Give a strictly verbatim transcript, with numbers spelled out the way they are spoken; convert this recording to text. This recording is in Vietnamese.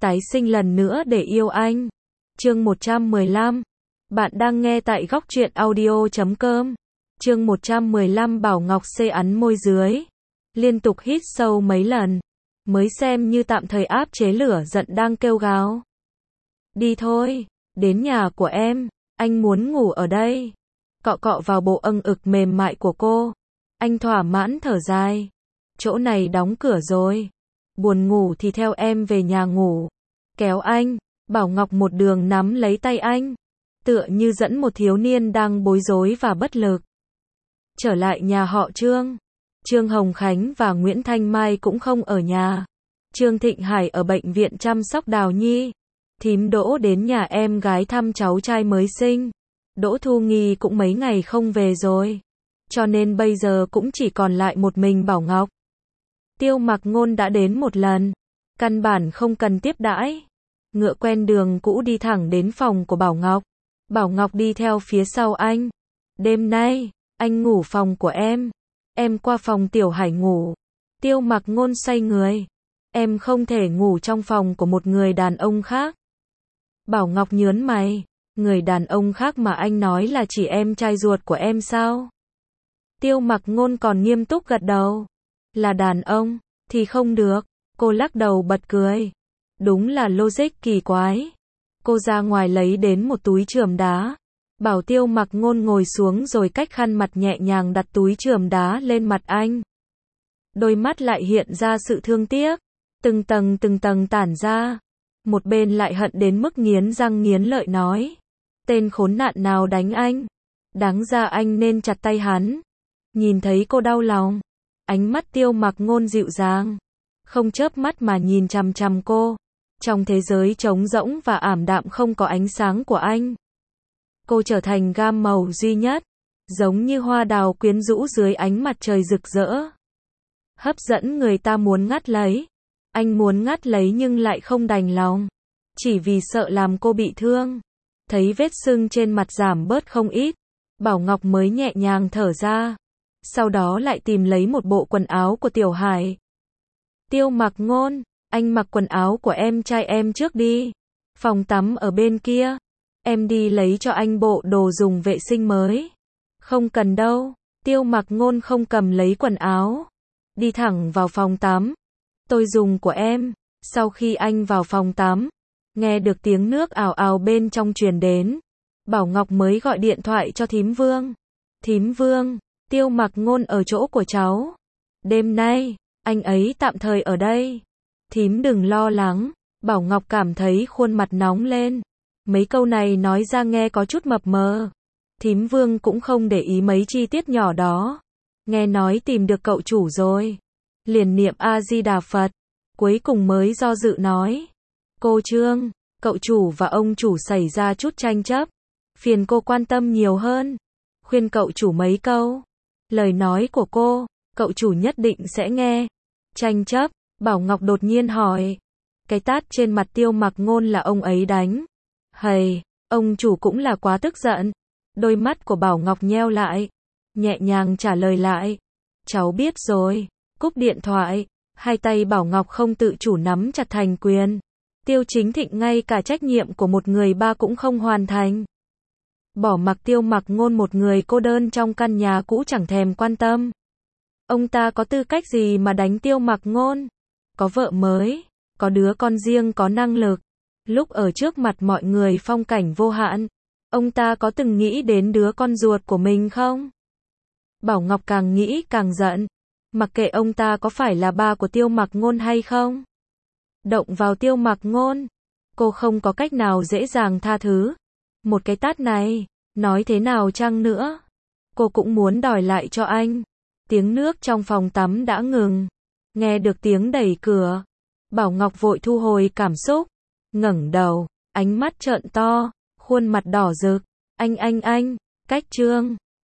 tái sinh lần nữa để yêu anh. Chương một trăm mười lăm. Bạn đang nghe tại góc truyện audio chấm com. Chương một trăm mười lăm. Bảo Ngọc C ắn môi dưới, liên tục hít sâu mấy lần, mới xem như tạm thời áp chế lửa giận đang kêu gào. Đi thôi, đến nhà của em, anh muốn ngủ ở đây. Cọ cọ vào bộ âng ực mềm mại của cô, anh thỏa mãn thở dài. Chỗ này đóng cửa rồi, buồn ngủ thì theo em về nhà ngủ. Kéo anh, Bảo Ngọc một đường nắm lấy tay anh, tựa như dẫn một thiếu niên đang bối rối và bất lực. Trở lại nhà họ Trương, Trương Hồng Khánh và Nguyễn Thanh Mai cũng không ở nhà. Trương Thịnh Hải ở bệnh viện chăm sóc Đào Nhi. Thím Đỗ đến nhà em gái thăm cháu trai mới sinh. Đỗ Thu Nghi cũng mấy ngày không về rồi, cho nên bây giờ cũng chỉ còn lại một mình Bảo Ngọc. Tiêu Mặc Ngôn đã đến một lần, căn bản không cần tiếp đãi. Ngựa quen đường cũ đi thẳng đến phòng của Bảo Ngọc. Bảo Ngọc đi theo phía sau anh. Đêm nay, anh ngủ phòng của em. Em qua phòng Tiểu Hải ngủ. Tiêu Mặc Ngôn xoay người. Em không thể ngủ trong phòng của một người đàn ông khác. Bảo Ngọc nhớn mày. Người đàn ông khác mà anh nói là chỉ em trai ruột của em sao? Tiêu Mặc Ngôn còn nghiêm túc gật đầu. Là đàn ông, thì không được. Cô lắc đầu bật cười. Đúng là logic kỳ quái. Cô ra ngoài lấy đến một túi chườm đá. Bảo Tiêu Mặc Ngôn ngồi xuống rồi cách khăn mặt nhẹ nhàng đặt túi chườm đá lên mặt anh. Đôi mắt lại hiện ra sự thương tiếc. Từng tầng từng tầng tản ra. Một bên lại hận đến mức nghiến răng nghiến lợi nói. Tên khốn nạn nào đánh anh? Đáng ra anh nên chặt tay hắn. Nhìn thấy cô đau lòng, ánh mắt Tiêu Mặc Ngôn dịu dàng, không chớp mắt mà nhìn chằm chằm cô. Trong thế giới trống rỗng và ảm đạm không có ánh sáng của anh, cô trở thành gam màu duy nhất, giống như hoa đào quyến rũ dưới ánh mặt trời rực rỡ. Hấp dẫn người ta muốn ngắt lấy. Anh muốn ngắt lấy nhưng lại không đành lòng, chỉ vì sợ làm cô bị thương. Thấy vết sưng trên mặt giảm bớt không ít, Bảo Ngọc mới nhẹ nhàng thở ra. Sau đó lại tìm lấy một bộ quần áo của Tiểu Hải. Tiêu Mặc Ngôn, anh mặc quần áo của em trai em trước đi. Phòng tắm ở bên kia. Em đi lấy cho anh bộ đồ dùng vệ sinh mới. Không cần đâu. Tiêu Mặc Ngôn không cầm lấy quần áo, đi thẳng vào phòng tắm. Tôi dùng của em. Sau khi anh vào phòng tắm, nghe được tiếng nước ào ào bên trong truyền đến, Bảo Ngọc mới gọi điện thoại cho Thím Vương. Thím Vương, Tiêu Mặc Ngôn ở chỗ của cháu. Đêm nay, anh ấy tạm thời ở đây. Thím đừng lo lắng. Bảo Ngọc cảm thấy khuôn mặt nóng lên. Mấy câu này nói ra nghe có chút mập mờ. Thím Vương cũng không để ý mấy chi tiết nhỏ đó. Nghe nói tìm được cậu chủ rồi, liền niệm A-di-đà Phật, cuối cùng mới do dự nói. Cô Trương, cậu chủ và ông chủ xảy ra chút tranh chấp, phiền cô quan tâm nhiều hơn, khuyên cậu chủ mấy câu. Lời nói của cô, cậu chủ nhất định sẽ nghe. Tranh chấp? Bảo Ngọc đột nhiên hỏi. Cái tát trên mặt Tiêu Mặc Ngôn là ông ấy đánh. Hầy, ông chủ cũng là quá tức giận. Đôi mắt của Bảo Ngọc nheo lại, nhẹ nhàng trả lời lại. Cháu biết rồi. Cúp điện thoại, hai tay Bảo Ngọc không tự chủ nắm chặt thành quyền. Tiêu Chính Thịnh ngay cả trách nhiệm của một người ba cũng không hoàn thành. Bỏ mặc Tiêu Mặc Ngôn một người cô đơn trong căn nhà cũ chẳng thèm quan tâm. Ông ta có tư cách gì mà đánh Tiêu Mặc Ngôn? Có vợ mới, có đứa con riêng có năng lực. Lúc ở trước mặt mọi người phong cảnh vô hạn, ông ta có từng nghĩ đến đứa con ruột của mình không? Bảo Ngọc càng nghĩ càng giận. Mặc kệ ông ta có phải là ba của Tiêu Mặc Ngôn hay không, động vào Tiêu Mặc Ngôn, cô không có cách nào dễ dàng tha thứ. Một cái tát này, nói thế nào chăng nữa, cô cũng muốn đòi lại cho anh. Tiếng nước trong phòng tắm đã ngừng. Nghe được tiếng đẩy cửa, Bảo Ngọc vội thu hồi cảm xúc, ngẩng đầu, ánh mắt trợn to, khuôn mặt đỏ rực. Anh anh anh, cách Trương,